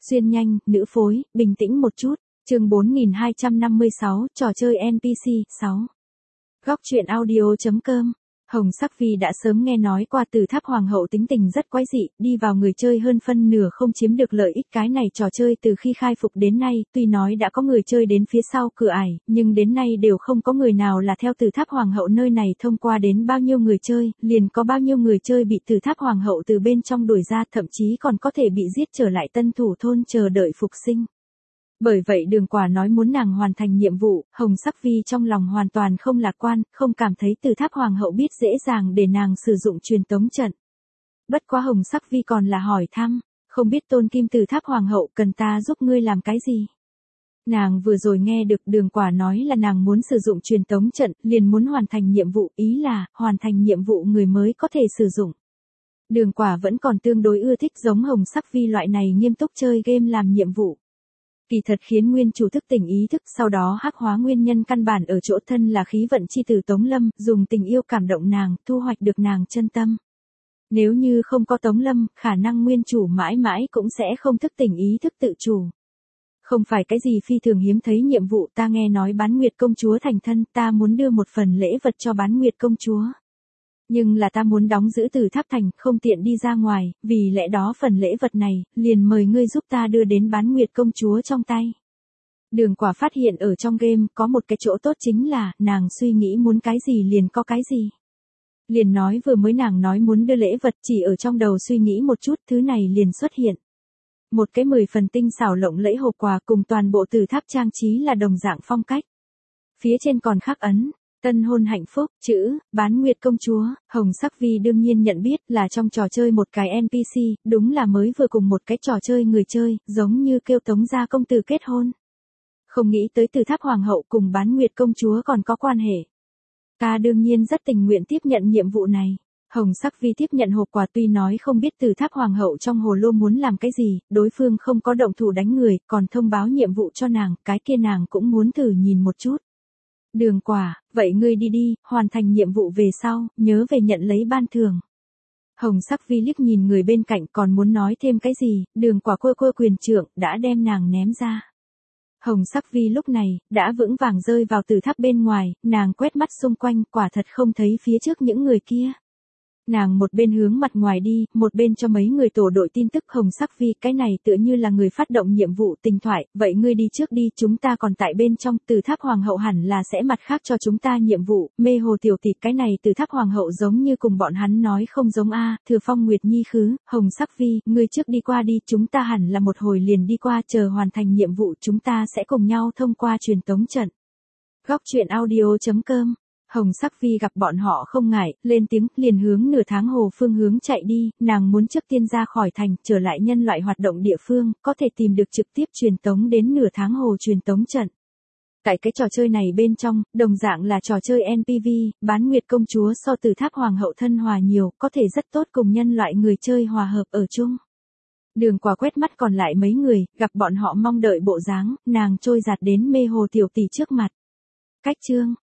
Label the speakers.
Speaker 1: Xuyên nhanh, nữ phối, bình tĩnh một chút. Chương 4256, trò chơi NPC, 6. Góc truyện audio.com. Hồng Sắc Phi đã sớm nghe nói qua Từ Tháp Hoàng hậu tính tình rất quái dị, đi vào người chơi hơn phân nửa không chiếm được lợi ích. Cái này trò chơi từ khi khai phục đến nay, tuy nói đã có người chơi đến phía sau cửa ải, nhưng đến nay đều không có người nào là theo Từ Tháp Hoàng hậu nơi này thông qua. Đến bao nhiêu người chơi, liền có bao nhiêu người chơi bị Từ Tháp Hoàng hậu từ bên trong đuổi ra, thậm chí còn có thể bị giết trở lại Tân Thủ thôn chờ đợi phục sinh. Bởi vậy Đường Quả nói muốn nàng hoàn thành nhiệm vụ, Hồng Sắc Phi trong lòng hoàn toàn không lạc quan, không cảm thấy Từ Tháp Hoàng hậu biết dễ dàng để nàng sử dụng truyền tống trận. Bất quá Hồng Sắc Phi còn là hỏi thăm, không biết Tôn Kim Từ Tháp Hoàng hậu cần ta giúp ngươi làm cái gì? Nàng vừa rồi nghe được Đường Quả nói là nàng muốn sử dụng truyền tống trận, liền muốn hoàn thành nhiệm vụ, ý là hoàn thành nhiệm vụ người mới có thể sử dụng. Đường Quả vẫn còn tương đối ưa thích giống Hồng Sắc Phi loại này nghiêm túc chơi game làm nhiệm vụ. Kỳ thật khiến nguyên chủ thức tỉnh ý thức, sau đó hắc hóa nguyên nhân căn bản ở chỗ thân là khí vận chi tử Tống Lâm, dùng tình yêu cảm động nàng, thu hoạch được nàng chân tâm. Nếu như không có Tống Lâm, khả năng nguyên chủ mãi mãi cũng sẽ không thức tỉnh ý thức tự chủ. Không phải cái gì phi thường hiếm thấy nhiệm vụ, ta nghe nói Bán Nguyệt công chúa thành thân, ta muốn đưa một phần lễ vật cho Bán Nguyệt công chúa. Nhưng là ta muốn đóng giữ Từ Tháp Thành, không tiện đi ra ngoài, vì lẽ đó phần lễ vật này, liền mời ngươi giúp ta đưa đến Bán Nguyệt công chúa trong tay. Đường Quả phát hiện ở trong game, có một cái chỗ tốt chính là, nàng suy nghĩ muốn cái gì liền có cái gì. Liền nói vừa mới nàng nói muốn đưa lễ vật, chỉ ở trong đầu suy nghĩ một chút, thứ này liền xuất hiện. Một cái 10 phần tinh xảo lộng lẫy hộp quà cùng toàn bộ Từ Tháp trang trí là đồng dạng phong cách. Phía trên còn khắc ấn. Tân hôn hạnh phúc, chữ, Bán Nguyệt công chúa. Hồng Sắc Vi đương nhiên nhận biết là trong trò chơi một cái NPC, đúng là mới vừa cùng một cái trò chơi người chơi, giống như kêu Tống gia công tử kết hôn. Không nghĩ tới Từ Tháp Hoàng hậu cùng Bán Nguyệt công chúa còn có quan hệ. Ta đương nhiên rất tình nguyện tiếp nhận nhiệm vụ này. Hồng Sắc Vi tiếp nhận hộp quà, tuy nói không biết Từ Tháp Hoàng hậu trong hồ lô muốn làm cái gì, đối phương không có động thủ đánh người, còn thông báo nhiệm vụ cho nàng, cái kia nàng cũng muốn thử nhìn một chút. Đường Quả, vậy ngươi đi đi, hoàn thành nhiệm vụ về sau, nhớ về nhận lấy ban thưởng. Hồng Sắc Vi liếc nhìn người bên cạnh, còn muốn nói thêm cái gì, Đường Quả quơ quyền trượng, đã đem nàng ném ra. Hồng Sắc Vi lúc này, đã vững vàng rơi vào Từ Tháp bên ngoài, nàng quét mắt xung quanh, quả thật không thấy phía trước những người kia. Nàng một bên hướng mặt ngoài đi, một bên cho mấy người tổ đội tin tức. Hồng Sắc Vi, cái này tựa như là người phát động nhiệm vụ tình thoại, vậy ngươi đi trước đi, chúng ta còn tại bên trong. Từ Tháp Hoàng hậu hẳn là sẽ mặt khác cho chúng ta nhiệm vụ. Mê Hồ tiểu tỷ, cái này Từ Tháp Hoàng hậu giống như cùng bọn hắn nói không giống a. Thừa Phong Nguyệt Nhi khứ. Hồng Sắc Vi, ngươi trước đi qua đi, chúng ta hẳn là một hồi liền đi qua, chờ hoàn thành nhiệm vụ chúng ta sẽ cùng nhau thông qua truyền tống trận. Góc truyện audio.com. Hồng Sắc Vi gặp bọn họ không ngại, lên tiếng, liền hướng Nửa Tháng Hồ phương hướng chạy đi, nàng muốn trước tiên ra khỏi thành, trở lại nhân loại hoạt động địa phương, có thể tìm được trực tiếp truyền tống đến Nửa Tháng Hồ truyền tống trận. Tại cái trò chơi này bên trong, đồng dạng là trò chơi NPV, Bán Nguyệt công chúa so Từ Tháp Hoàng hậu thân hòa nhiều, có thể rất tốt cùng nhân loại người chơi hòa hợp ở chung. Đường Quả quét mắt còn lại mấy người, gặp bọn họ mong đợi bộ dáng, nàng trôi giạt đến Mê Hồ tiểu tỷ trước mặt. Cách chương